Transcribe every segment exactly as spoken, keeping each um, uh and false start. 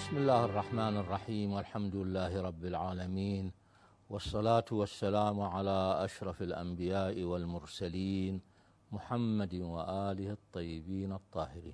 بسم الله الرحمن الرحيم، والحمد لله رب العالمين، والصلاة والسلام على أشرف الأنبياء والمرسلين محمد وآله الطيبين الطاهرين.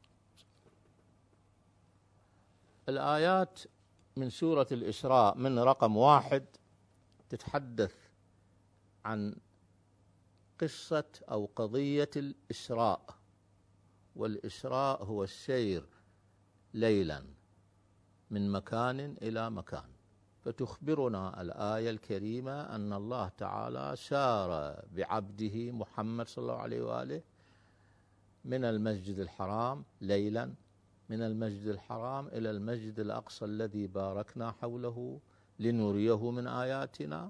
الآيات من سورة الإسراء من رقم واحد تتحدث عن قصة أو قضية الإسراء، والإسراء هو السير ليلا من مكان إلى مكان. فتخبرنا الآية الكريمة أن الله تعالى سار بعبده محمد صلى الله عليه وآله من المسجد الحرام ليلا، من المسجد الحرام إلى المسجد الأقصى الذي باركنا حوله لنريه من آياتنا،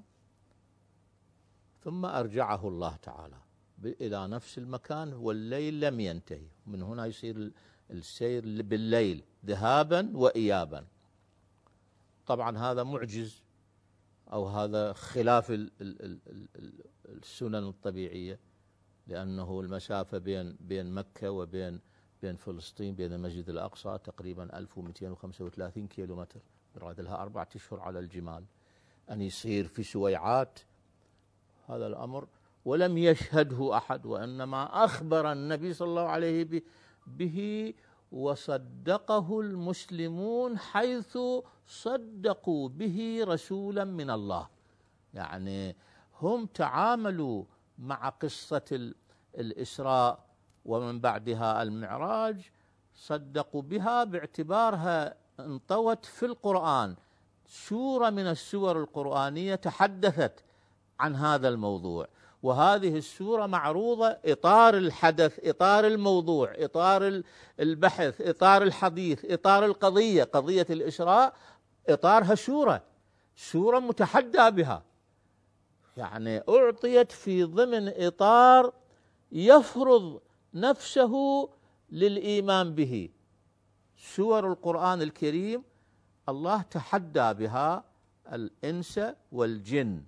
ثم أرجعه الله تعالى إلى نفس المكان والليل لم ينتهي. من هنا يصير السير بالليل ذهابا وإيابا. طبعا هذا معجز أو هذا خلاف السنن الطبيعية، لأنه المسافة بين بين مكة وبين بين فلسطين بين المسجد الأقصى تقريبا ألف ومئتين وخمسة وثلاثين كيلو متر، يراد لها أربعة أشهر على الجمال. أن يصير في سويعات هذا الأمر ولم يشهده أحد، وإنما أخبر النبي صلى الله عليه به وصدقه المسلمون حيث صدقوا به رسولا من الله. يعني هم تعاملوا مع قصة الإسراء ومن بعدها المعراج، صدقوا بها باعتبارها انطوت في القرآن، سورة من السور القرآنية تحدثت عن هذا الموضوع، وهذه السورة معروضة إطار الحدث، إطار الموضوع، إطار البحث، إطار الحديث، إطار القضية، قضية الإسراء إطارها سورة سورة متحدى بها، يعني أعطيت في ضمن إطار يفرض نفسه للإيمان به. سور القرآن الكريم الله تحدى بها الإنس والجن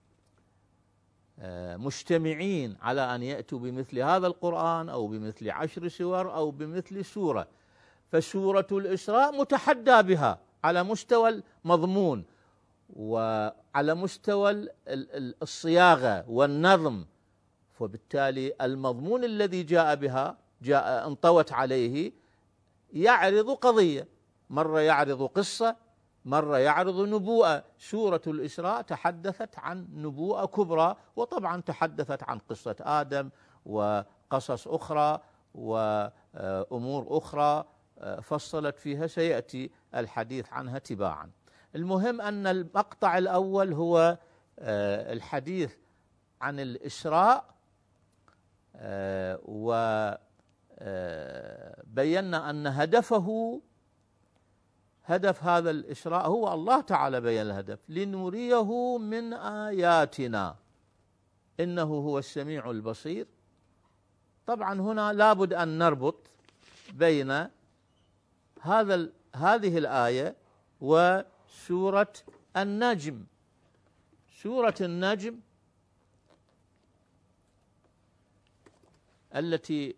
مجتمعين على أن يأتوا بمثل هذا القرآن أو بمثل عشر سور أو بمثل سورة. فسورة الإسراء متحدى بها على مستوى المضمون وعلى مستوى الصياغة والنظم، فبالتالي المضمون الذي جاء بها جاء انطوت عليه يعرض قضية، مرة يعرض قصة، مرة يعرض نبوءة. سورة الإسراء تحدثت عن نبوءة كبرى، وطبعا تحدثت عن قصة آدم وقصص أخرى وأمور أخرى فصلت فيها، سيأتي الحديث عنها تباعا. المهم أن المقطع الأول هو الحديث عن الإسراء، وبينا أن هدفه هدف هذا الإسراء هو الله تعالى بيّن الهدف لنريه من آياتنا إنه هو السميع البصير. طبعا هنا لابد أن نربط بين هذا هذه الآية وسورة النجم. سورة النجم التي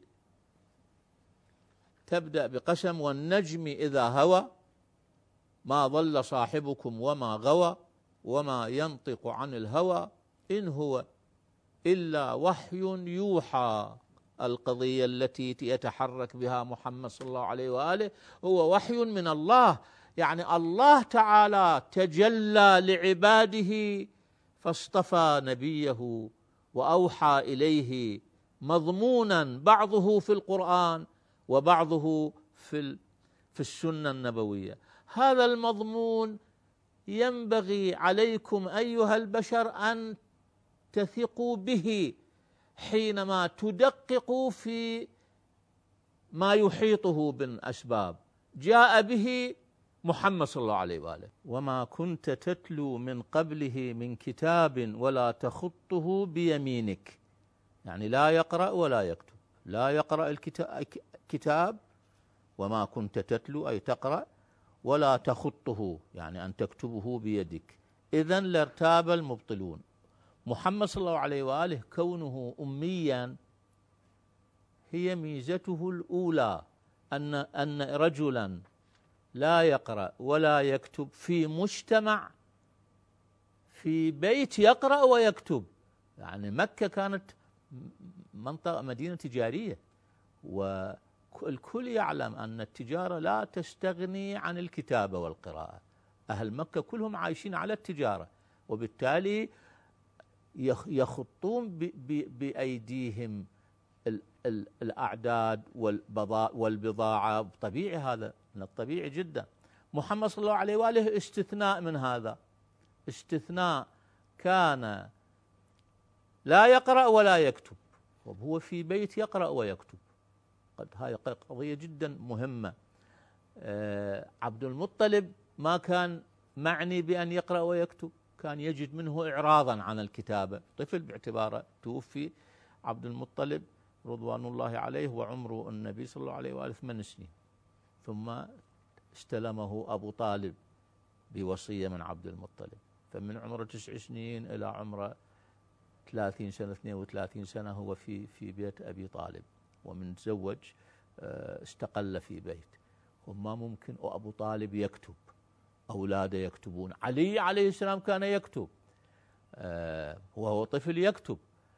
تبدأ بقسم والنجم إذا هوى ما ضل صاحبكم وما غوى وما ينطق عن الهوى إن هو إلا وحي يوحى. القضية التي يتحرك بها محمد صلى الله عليه وآله هو وحي من الله، يعني الله تعالى تجلى لعباده فاصطفى نبيه وأوحى إليه مضمونا بعضه في القرآن وبعضه في في السنة النبوية. هذا المضمون ينبغي عليكم أيها البشر أن تثقوا به حينما تدققوا في ما يحيطه بالأسباب. جاء به محمد صلى الله عليه وآله: وما كنت تتلو من قبله من كتاب ولا تخطه بيمينك، يعني لا يقرأ ولا يكتب، لا يقرأ الكتاب وما كنت تتلو أي تقرأ، ولا تخطه يعني أن تكتبه بيدك، إذن لارتاب المبطلون. محمد صلى الله عليه وآله كونه أميا هي ميزته الأولى، أن أن رجلا لا يقرأ ولا يكتب في مجتمع في بيت يقرأ ويكتب. يعني مكة كانت منطقة مدينة تجارية، والكل يعلم أن التجارة لا تستغني عن الكتابة والقراءة. أهل مكة كلهم عايشين على التجارة، وبالتالي يخطون بأيديهم الأعداد والبضاعة. طبيعي، هذا من الطبيعي جدا. محمد صلى الله عليه وآله استثناء من هذا، استثناء كان لا يقرأ ولا يكتب، وهو في بيت يقرأ ويكتب. قد هاي قضية جدا مهمة. عبد المطلب ما كان معني بأن يقرأ ويكتب، كان يجد منه إعراضا عن الكتابة، طفل باعتباره. توفي عبد المطلب رضوان الله عليه وعمره النبي صلى الله عليه وآله ثمان سنين، ثم استلمه أبو طالب بوصية من عبد المطلب، فمن عمره تسع سنين إلى عمره ثلاثين سنة اثنين وثلاثين سنة هو في في بيت أبي طالب، ومن تزوج استقل في بيت. وما ممكن وأبو طالب يكتب، أولاده يكتبون. علي عليه السلام كان يكتب وهو طفل يكتب.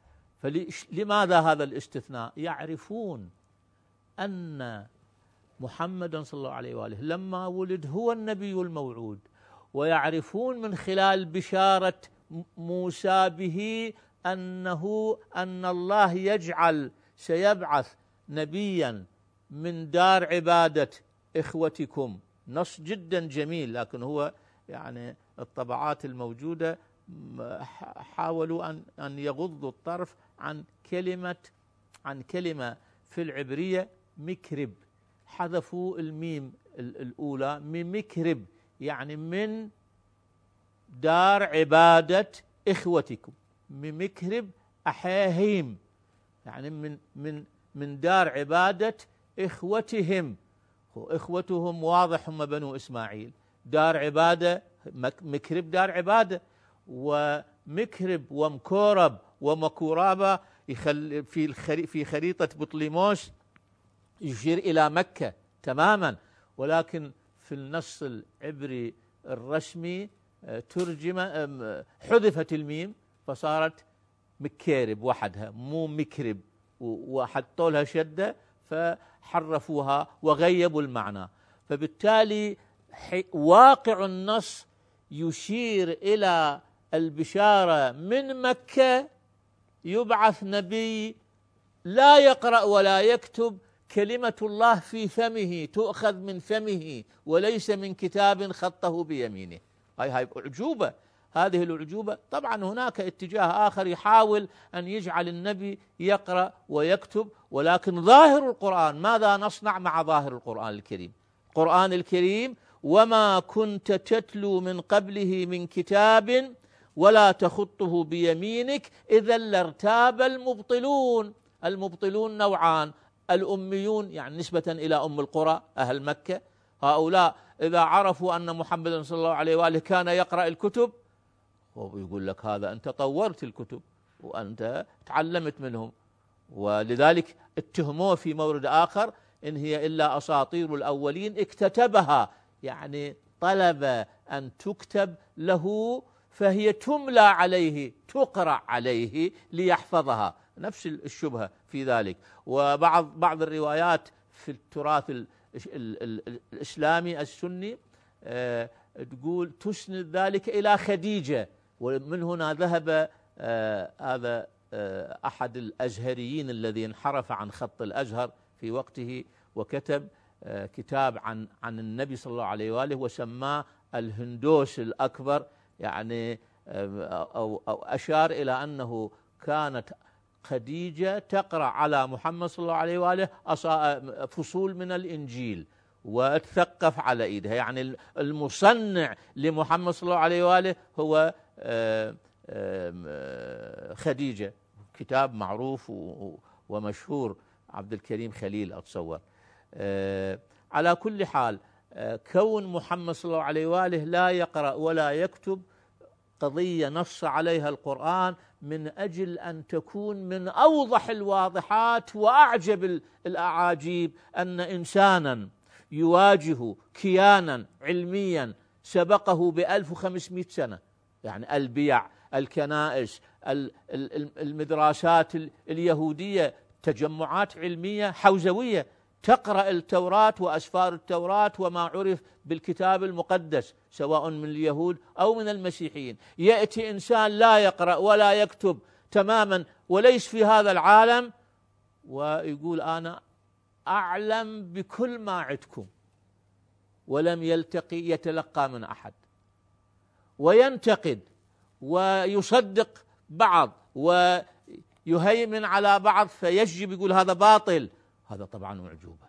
فلماذا هذا الاستثناء؟ يعرفون أن محمدا صلى الله عليه وآله لما ولد هو النبي الموعود، ويعرفون من خلال بشارة موسى به أنه أن الله يجعل سيبعث نبيا من دار عبادة إخوتكم. نص جدا جميل، لكن هو يعني الطبعات الموجودة حاولوا أن أن يغضوا الطرف عن كلمة عن كلمة في العبرية مكرب، حذفوا الميم الأولى من مكرب، يعني من دار عبادة إخوتكم. من مكرب أحاهيم، يعني من من من دار عبادة إخوتهم. إخوتهم واضح هم بنو إسماعيل، دار عبادة مكرب دار عبادة. ومكرب ومكورب ومكورابة في في خريطة بطليموس يشير إلى مكة تماما، ولكن في النص العبري الرسمي ترجم حذفت الميم فصارت مكيرب وحدها، مو مكرب، وحطوا لها شدة فحرفوها وغيبوا المعنى. فبالتالي واقع النص يشير إلى البشارة من مكة يبعث نبي لا يقرأ ولا يكتب، كلمة الله في فمه تؤخذ من فمه وليس من كتاب خطه بيمينه. هاي هاي أعجوبة. هذه الأعجوبة طبعا هناك اتجاه آخر يحاول أن يجعل النبي يقرأ ويكتب، ولكن ظاهر القرآن، ماذا نصنع مع ظاهر القرآن الكريم؟ القرآن الكريم وما كنت تتلو من قبله من كتاب ولا تخطه بيمينك إذا لارتاب المبطلون. المبطلون نوعان: الأميون يعني نسبة إلى أم القرى أهل مكة، هؤلاء إذا عرفوا أن محمد صلى الله عليه وآله كان يقرأ الكتب، هو يقول لك هذا أنت طورت الكتب وأنت تعلمت منهم، ولذلك اتهموه في مورد آخر إن هي إلا أساطير الأولين اكتتبها، يعني طلب أن تكتب له فهي تملى عليه تقرأ عليه ليحفظها. نفس الشبهة في ذلك. وبعض بعض الروايات في التراث الإسلامي السني تقول تسند ذلك إلى خديجة، ومن هنا ذهب هذا أحد الأزهريين الذي انحرف عن خط الأزهر في وقته وكتب كتاب عن عن النبي صلى الله عليه وآله وسماه الهندوس الأكبر، يعني أو, أو أشار إلى أنه كانت خديجة تقرأ على محمد صلى الله عليه وآله فصول من الإنجيل وتثقف على إيدها، يعني المصنع لمحمد صلى الله عليه وآله هو خديجة. كتاب معروف ومشهور، عبد الكريم خليل أتصور. على كل حال، كون محمد صلى الله عليه وآله لا يقرأ ولا يكتب قضية نص عليها القرآن من أجل أن تكون من أوضح الواضحات وأعجب الأعاجيب أن إنسانا يواجه كيانا علميا سبقه بألف وخمسمائة سنة، يعني البيع، الكنائس، المدراسات اليهودية، تجمعات علمية حوزوية تقرأ التوراة وأسفار التوراة وما عرف بالكتاب المقدس سواء من اليهود أو من المسيحيين. يأتي إنسان لا يقرأ ولا يكتب تماما وليس في هذا العالم ويقول أنا أعلم بكل ما عندكم، ولم يلتقي يتلقى من أحد وينتقد ويصدق بعض ويهيمن على بعض فيجب يقول هذا باطل. هذا طبعا معجوبة.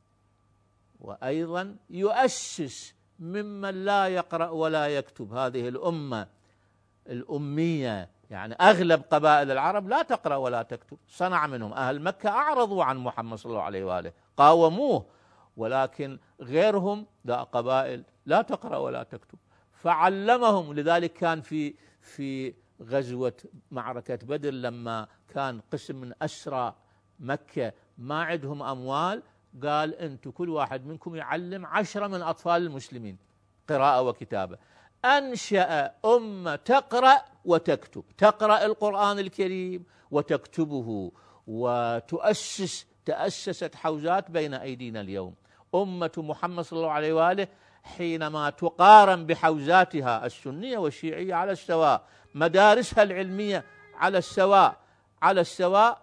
وأيضا يؤسس ممن لا يقرأ ولا يكتب هذه الأمة الأمية، يعني أغلب قبائل العرب لا تقرأ ولا تكتب، صنع منهم أهل مكة أعرضوا عن محمد صلى الله عليه وآله قاوموه، ولكن غيرهم لا قبائل لا تقرأ ولا تكتب فعلمهم. لذلك كان في في غزوة معركة بدر لما كان قسم من أسرى مكة ما عندهم أموال، قال أنتم كل واحد منكم يعلم عشرة من أطفال المسلمين قراءة وكتابة. أنشأ أمة تقرأ وتكتب، تقرأ القرآن الكريم وتكتبه وتؤسس تأسست حوزات بين أيدينا اليوم. أمة محمد صلى الله عليه وآله حينما تقارن بحوزاتها السنية والشيعية على السواء، مدارسها العلمية على السواء على السواء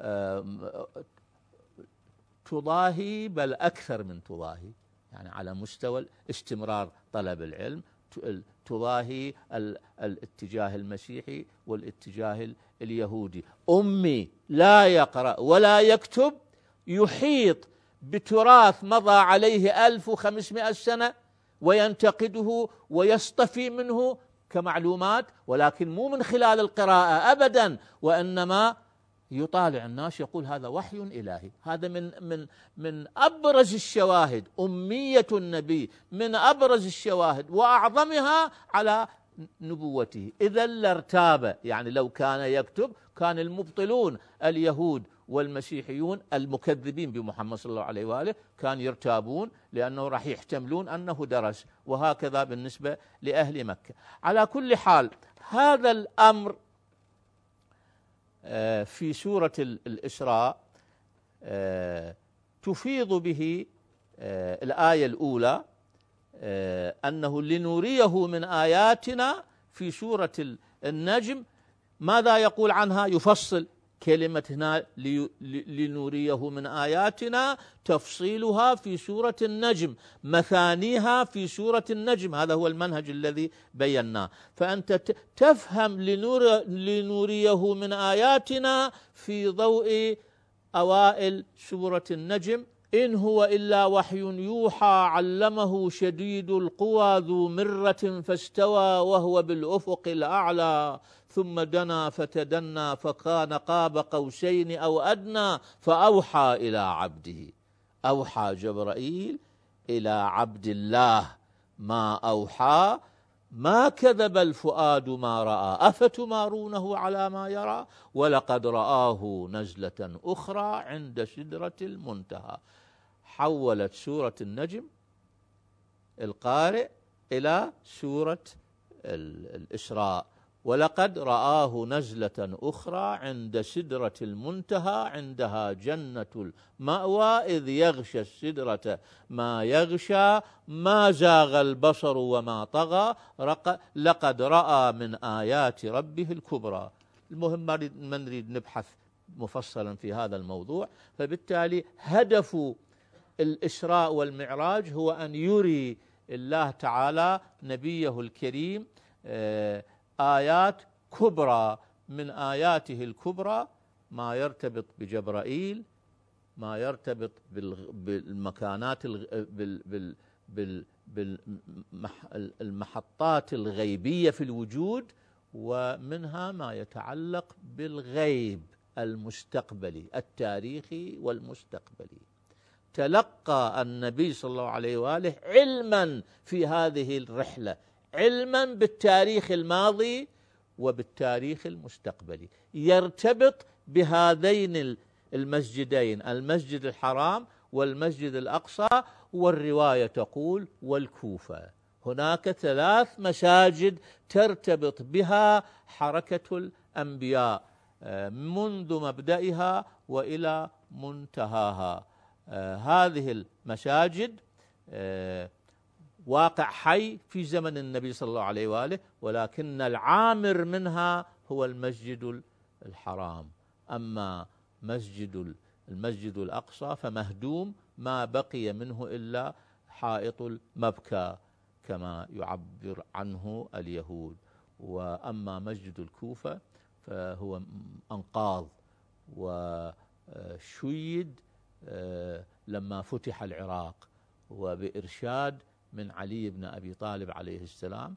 تضاهي بل أكثر من تضاهي، يعني على مستوى استمرار طلب العلم تضاهي الاتجاه المسيحي والاتجاه اليهودي. أمي لا يقرأ ولا يكتب يحيط بتراث مضى عليه ألف وخمسمائة سنة وينتقده ويصطفي منه كمعلومات، ولكن مو من خلال القراءة أبدا، وإنما يطالع الناس يقول هذا وحي إلهي. هذا من من من أبرز الشواهد، أمية النبي من أبرز الشواهد وأعظمها على نبوته. إذا لارتاب، يعني لو كان يكتب كان المبطلون اليهود والمسيحيون المكذبين بمحمد صلى الله عليه وآله كان يرتابون لأنه راح يحتملون أنه درس، وهكذا بالنسبة لأهل مكة. على كل حال هذا الأمر في سورة الإسراء تفيض به الآية الأولى أنه لنريه من آياتنا. في سورة النجم ماذا يقول عنها؟ يفصل كلمة هنا لنريه من آياتنا، تفصيلها في سورة النجم، مثانيها في سورة النجم. هذا هو المنهج الذي بيناه. فأنت تفهم لنريه من آياتنا في ضوء أوائل سورة النجم. إن هو إلا وحي يوحى علمه شديد القوى ذو مرة فاستوى وهو بالأفق الأعلى ثم دنا فتدنى فكان قاب قوسين أو أدنى فأوحى إلى عبده. أوحى جبرائيل إلى عبد الله ما أوحى ما كذب الفؤاد ما رأى أفتمارونه على ما يرى ولقد رآه نزلة أخرى عند سدرة المنتهى. حولت سورة النجم القارئ إلى سورة الإسراء. ولقد رآه نزلة أخرى عند سدرة المنتهى عندها جنة المأوى إذ يغشى السدرة ما يغشى ما زاغ البصر وما طغى لقد رأى من آيات ربه الكبرى. المهم ما نريد نبحث مفصلا في هذا الموضوع. فبالتالي هدف الإسراء والمعراج هو أن يري الله تعالى نبيه الكريم آيات كبرى. من آياته الكبرى ما يرتبط بجبرائيل، ما يرتبط بالمكانات بالمحطات الغيبية في الوجود، ومنها ما يتعلق بالغيب المستقبلي التاريخي والمستقبلي. تلقى النبي صلى الله عليه وآله علما في هذه الرحلة، علما بالتاريخ الماضي وبالتاريخ المستقبلي، يرتبط بهذين المسجدين، المسجد الحرام والمسجد الأقصى، والرواية تقول والكوفة. هناك ثلاث مساجد ترتبط بها حركة الأنبياء منذ مبدئها وإلى منتهاها. هذه المساجد واقع حي في زمن النبي صلى الله عليه وآله، ولكن العامر منها هو المسجد الحرام. أما مسجد المسجد الأقصى فمهدوم، ما بقي منه إلا حائط المبكى كما يعبر عنه اليهود. وأما مسجد الكوفة فهو أنقاض وشيد لما فتح العراق، وبإرشاد من علي بن أبي طالب عليه السلام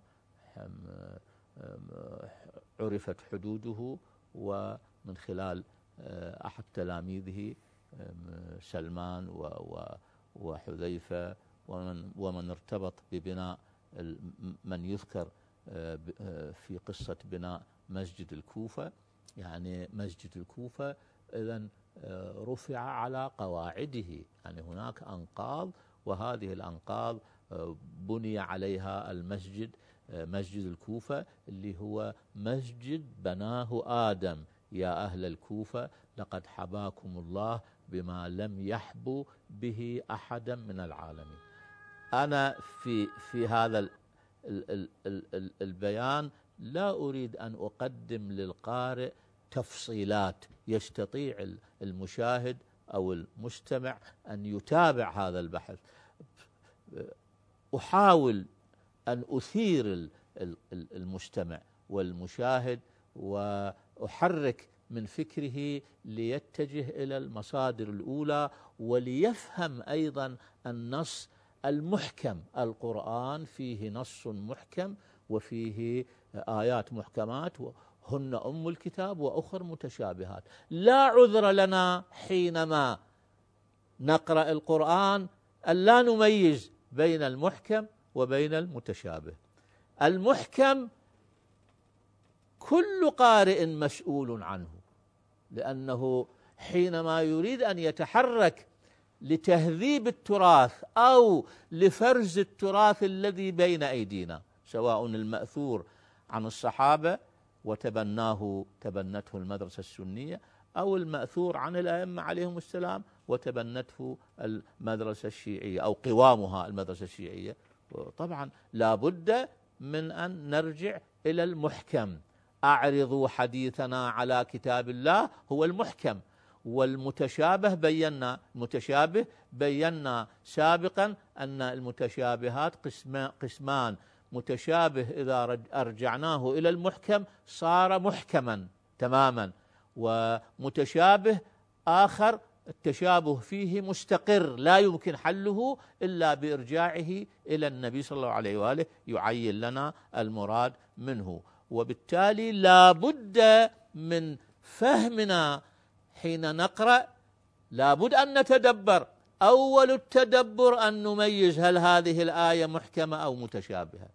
عرفت حدوده، ومن خلال أحد تلاميذه سلمان وحذيفة ومن, ومن ارتبط ببناء من يذكر في قصة بناء مسجد الكوفة. يعني مسجد الكوفة إذن رفع على قواعده، يعني هناك أنقاض، وهذه الأنقاض بني عليها المسجد، مسجد الكوفة اللي هو مسجد بناه آدم. يا أهل الكوفة لقد حباكم الله بما لم يحبوا به أحدا من العالمين. أنا في في هذا ال ال ال البيان لا أريد أن أقدم للقارئ تفصيلات، يستطيع المشاهد أو المستمع أن يتابع هذا البحث. أحاول أن أثير المستمع والمشاهد وأحرك من فكره ليتجه إلى المصادر الأولى، وليفهم أيضا النص المحكم. القرآن فيه نص محكم وفيه آيات محكمات هن أم الكتاب وأخر متشابهات. لا عذر لنا حينما نقرأ القرآن أن لا نميز بين المحكم وبين المتشابه. المحكم كل قارئ مسؤول عنه، لأنه حينما يريد أن يتحرك لتهذيب التراث أو لفرز التراث الذي بين أيدينا، سواء المأثور عن الصحابة وتبناه تبنته المدرسة السنية، أو المأثور عن الأئمة عليهم السلام وتبنته المدرسة الشيعية أو قوامها المدرسة الشيعية، طبعا لا بد من أن نرجع إلى المحكم. أعرضوا حديثنا على كتاب الله هو المحكم، والمتشابه بينا المتشابه بينا سابقا أن المتشابهات قسمان: متشابه إذا أرجعناه إلى المحكم صار محكما تماما، ومتشابه آخر التشابه فيه مستقر لا يمكن حله إلا بإرجاعه إلى النبي صلى الله عليه وآله يعين لنا المراد منه. وبالتالي لا بد من فهمنا حين نقرأ، لا بد أن نتدبر. أول التدبر أن نميز هل هذه الآية محكمة أو متشابهة،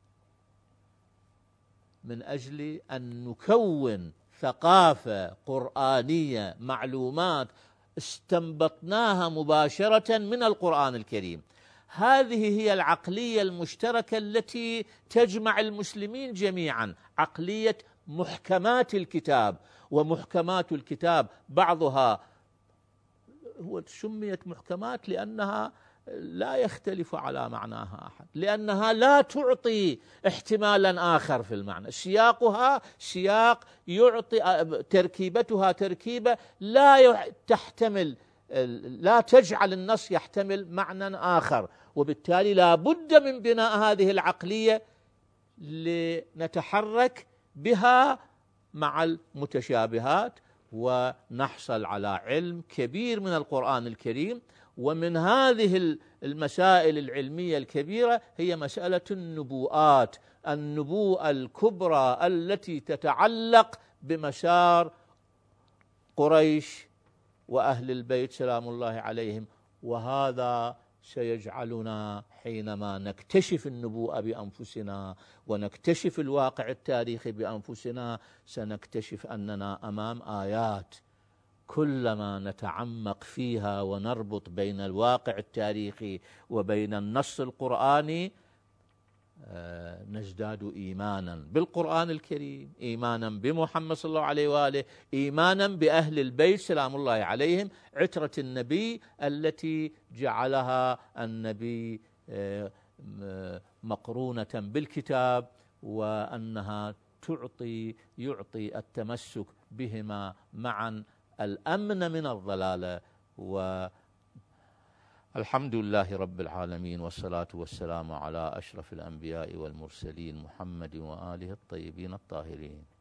من أجل أن نكون ثقافة قرآنية، معلومات استنبطناها مباشرة من القرآن الكريم. هذه هي العقلية المشتركة التي تجمع المسلمين جميعا، عقلية محكمات الكتاب. ومحكمات الكتاب بعضها هو سميت محكمات لأنها لا يختلف على معناها أحد، لأنها لا تعطي احتمالا آخر في المعنى. سياقها سياق يعطي، تركيبتها تركيبة لا تحتمل، لا تجعل النص يحتمل معنى آخر. وبالتالي لا بد من بناء هذه العقلية لنتحرك بها مع المتشابهات ونحصل على علم كبير من القرآن الكريم. ومن هذه المسائل العلمية الكبيرة هي مسألة النبوءات، النبوءة الكبرى التي تتعلق بمسار قريش وأهل البيت سلام الله عليهم. وهذا سيجعلنا حينما نكتشف النبوءة بأنفسنا ونكتشف الواقع التاريخي بأنفسنا سنكتشف أننا أمام آيات كلما نتعمق فيها ونربط بين الواقع التاريخي وبين النص القرآني نزداد إيمانا بالقرآن الكريم، إيمانا بمحمد صلى الله عليه وآله، إيمانا بأهل البيت سلام الله عليهم، عترة النبي التي جعلها النبي مقرونة بالكتاب، وأنها تعطي يعطي التمسك بهما معا الأمن من الضلالة. والحمد لله رب العالمين، والصلاة والسلام على أشرف الأنبياء والمرسلين محمد وآله الطيبين الطاهرين.